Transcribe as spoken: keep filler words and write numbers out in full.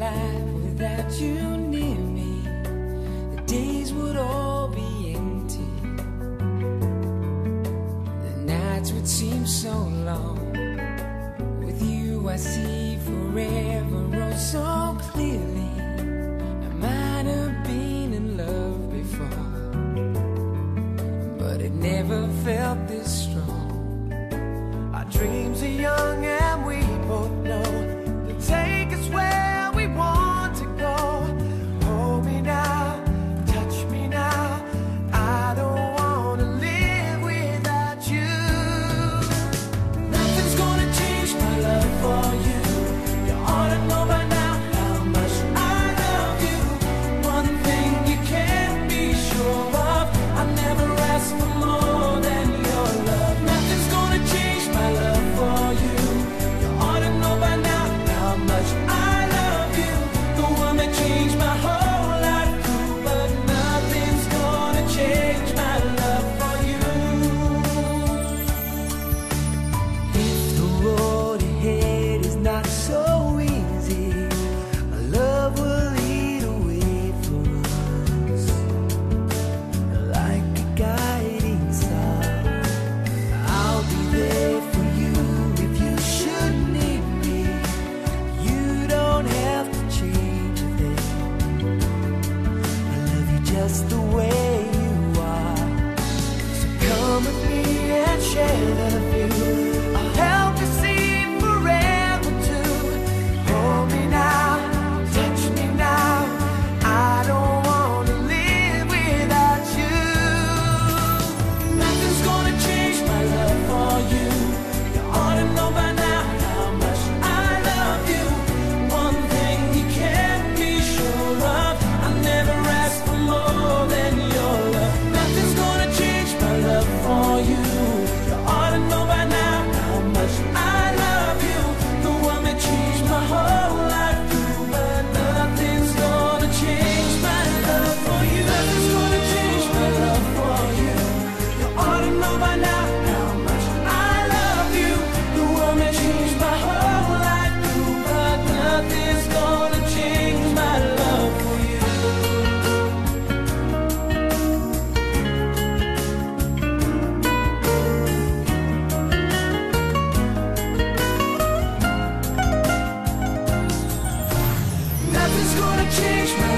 life without you near me. The days would all be empty. The nights would seem so long. With you I see forever oh so clearly. I might have been in love before, but it never felt this strong. Our dreams are young and we both know they'll take us where we want to go. Hold me now, touch me now. I don't wanna live without you. Nothing's gonna change my love for you. You ought to know by now how much I love you. One thing you can't be sure of, I never ask for more than your love. Nothing's gonna change my love for you. You ought to know by now how much I love you. The one that changed my whole life through, but nothing's gonna change my love for you. If the road ahead is not so easy, our love will lead a way for us, like a guiding star. I'll be there for you if you should need me. You don't have to change a thing. I love you just the way you are. So come with me and share the view. I'll help you see forever too. Hold me now, touch me now. I don't wanna live without you. Nothing's gonna change my love for you. You ought to know by now how much I love you. One thing you can't be sure of, I never ask for more than your love. Nothing's gonna change my love for you. You ought to know by now how much I love you. The one that changed my whole life through, but nothing's gonna change my love for you. Nothing's gonna change my love for you. You ought to know by now how much I love you. The one that changed my whole life through, but nothing's gonna change my love for you. Nothing's gonna change my